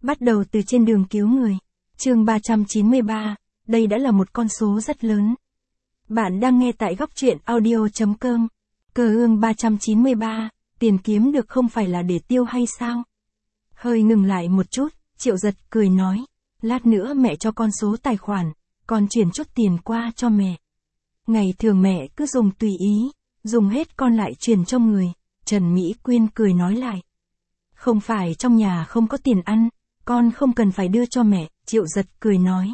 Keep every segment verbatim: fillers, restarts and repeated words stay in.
Bắt đầu từ trên đường cứu người. Chương ba trăm chín mươi ba, đây đã là một con số rất lớn. Bạn đang nghe tại góc truyện audio chấm com. Cờ ương ba trăm chín mươi ba, tiền kiếm được không phải là để tiêu hay sao? Hơi ngừng lại một chút, Triệu Giật cười nói, lát nữa mẹ cho con số tài khoản, con chuyển chút tiền qua cho mẹ. Ngày thường mẹ cứ dùng tùy ý, dùng hết con lại chuyển cho người. Trần Mỹ Quyên cười nói lại. Không phải trong nhà không có tiền ăn, con không cần phải đưa cho mẹ, Triệu Giật cười nói.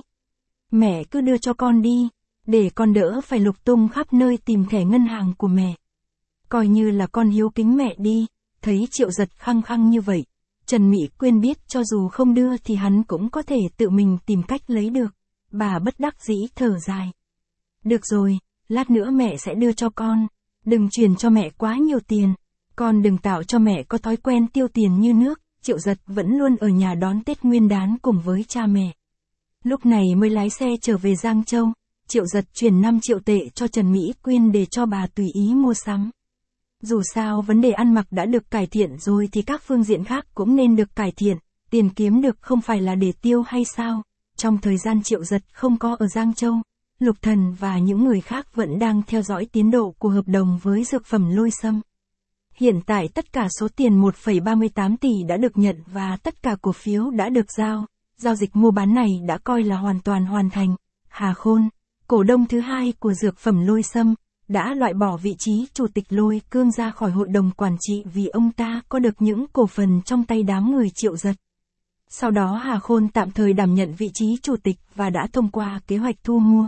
Mẹ cứ đưa cho con đi, để con đỡ phải lục tung khắp nơi tìm thẻ ngân hàng của mẹ. Coi như là con hiếu kính mẹ đi, thấy Triệu Giật khăng khăng như vậy. Trần Mỹ Quyên biết cho dù không đưa thì hắn cũng có thể tự mình tìm cách lấy được. Bà bất đắc dĩ thở dài. Được rồi, lát nữa mẹ sẽ đưa cho con. Đừng truyền cho mẹ quá nhiều tiền. Con đừng tạo cho mẹ có thói quen tiêu tiền như nước. Triệu Giật vẫn luôn ở nhà đón Tết Nguyên Đán cùng với cha mẹ. Lúc này mới lái xe trở về Giang Châu. Triệu Giật chuyển năm triệu tệ cho Trần Mỹ Quyên để cho bà tùy ý mua sắm. Dù sao vấn đề ăn mặc đã được cải thiện rồi thì các phương diện khác cũng nên được cải thiện. Tiền kiếm được không phải là để tiêu hay sao? Trong thời gian Triệu Giật không có ở Giang Châu, Lục Thần và những người khác vẫn đang theo dõi tiến độ của hợp đồng với dược phẩm Lôi Sâm. Hiện tại tất cả số tiền một phẩy ba mươi tám tỷ đã được nhận và tất cả cổ phiếu đã được giao. Giao dịch mua bán này đã coi là hoàn toàn hoàn thành. Hà Khôn, cổ đông thứ hai của dược phẩm Lôi Sâm, đã loại bỏ vị trí chủ tịch Lôi Cương ra khỏi hội đồng quản trị vì ông ta có được những cổ phần trong tay đám người Triệu Giật. Sau đó Hà Khôn tạm thời đảm nhận vị trí chủ tịch và đã thông qua kế hoạch thu mua.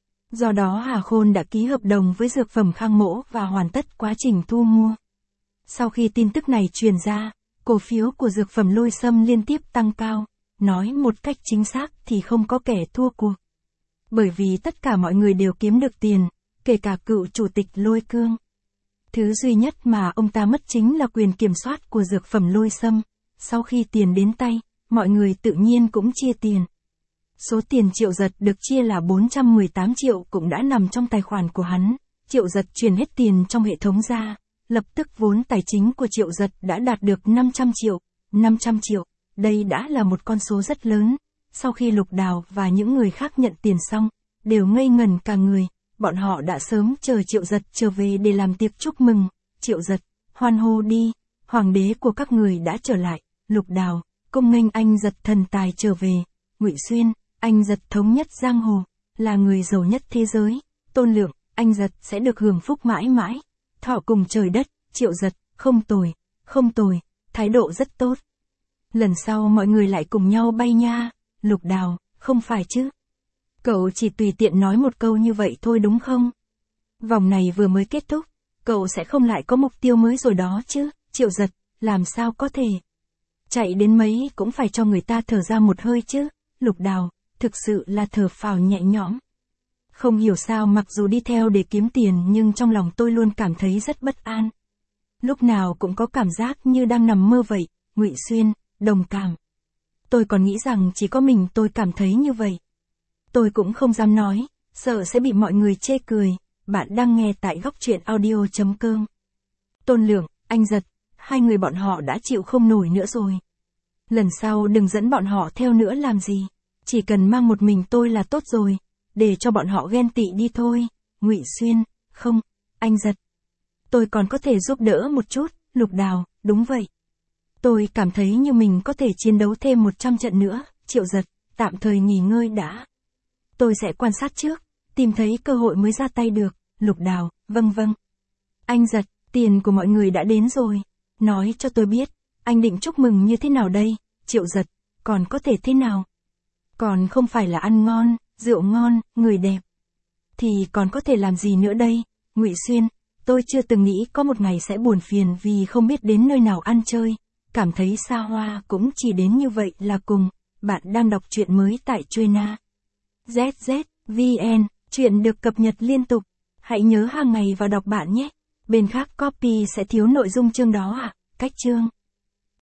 Do đó Hà Khôn đã ký hợp đồng với dược phẩm Khang Mỗ và hoàn tất quá trình thu mua. Sau khi tin tức này truyền ra, cổ phiếu của dược phẩm Lôi Sâm liên tiếp tăng cao, nói một cách chính xác thì không có kẻ thua cuộc. Bởi vì tất cả mọi người đều kiếm được tiền, kể cả cựu chủ tịch Lôi Cương. Thứ duy nhất mà ông ta mất chính là quyền kiểm soát của dược phẩm Lôi Sâm. Sau khi tiền đến tay, mọi người tự nhiên cũng chia tiền. Số tiền Triệu Giật được chia là bốn trăm mười tám triệu cũng đã nằm trong tài khoản của hắn. Triệu Giật chuyển hết tiền trong hệ thống ra, lập tức vốn tài chính của Triệu Giật đã đạt được năm trăm triệu. năm trăm triệu, đây đã là một con số rất lớn. Sau khi Lục Đào và những người khác nhận tiền xong, đều ngây ngẩn cả người. Bọn họ đã sớm chờ Triệu Giật trở về để làm tiệc chúc mừng. Triệu Giật, hoan hô đi, hoàng đế của các người đã trở lại. Lục Đào, công nghênh anh Giật thần tài trở về. Ngụy Xuyên, anh Giật thống nhất giang hồ, là người giàu nhất thế giới. Tôn Lượng, anh Giật sẽ được hưởng phúc mãi mãi. Thọ cùng trời đất. Triệu Giật, không tồi, không tồi, thái độ rất tốt. Lần sau mọi người lại cùng nhau bay nha. Lục Đào, không phải chứ? Cậu chỉ tùy tiện nói một câu như vậy thôi đúng không? Vòng này vừa mới kết thúc, cậu sẽ không lại có mục tiêu mới rồi đó chứ? Triệu Giật, làm sao có thể? Chạy đến mấy cũng phải cho người ta thở ra một hơi chứ? Lục Đào, thực sự là thở phào nhẹ nhõm. Không hiểu sao mặc dù đi theo để kiếm tiền nhưng trong lòng tôi luôn cảm thấy rất bất an. Lúc nào cũng có cảm giác như đang nằm mơ vậy. Ngụy Xuyên, đồng cảm. Tôi còn nghĩ rằng chỉ có mình tôi cảm thấy như vậy. Tôi cũng không dám nói, sợ sẽ bị mọi người chê cười. Bạn đang nghe tại góc truyện audio chấm com. Tôn Lượng, anh Giật, hai người bọn họ đã chịu không nổi nữa rồi. Lần sau đừng dẫn bọn họ theo nữa làm gì. Chỉ cần mang một mình tôi là tốt rồi. Để cho bọn họ ghen tị đi thôi. Ngụy Xuyên, không, anh Giật. Tôi còn có thể giúp đỡ một chút. Lục Đào, đúng vậy. Tôi cảm thấy như mình có thể chiến đấu thêm một trăm trận nữa. Triệu Giật, tạm thời nghỉ ngơi đã. Tôi sẽ quan sát trước, tìm thấy cơ hội mới ra tay được. Lục Đào, vâng vâng. Anh Giật, tiền của mọi người đã đến rồi. Nói cho tôi biết, anh định chúc mừng như thế nào đây? Triệu Giật, còn có thể thế nào? Còn không phải là ăn ngon, rượu ngon, người đẹp. Thì còn có thể làm gì nữa đây? Ngụy Xuyên, tôi chưa từng nghĩ có một ngày sẽ buồn phiền vì không biết đến nơi nào ăn chơi. Cảm thấy xa hoa cũng chỉ đến như vậy là cùng. Bạn đang đọc truyện mới tại Truena. zét zét vê en, chuyện được cập nhật liên tục. Hãy nhớ hàng ngày vào đọc bạn nhé. Bên khác copy sẽ thiếu nội dung chương đó à? Cách chương.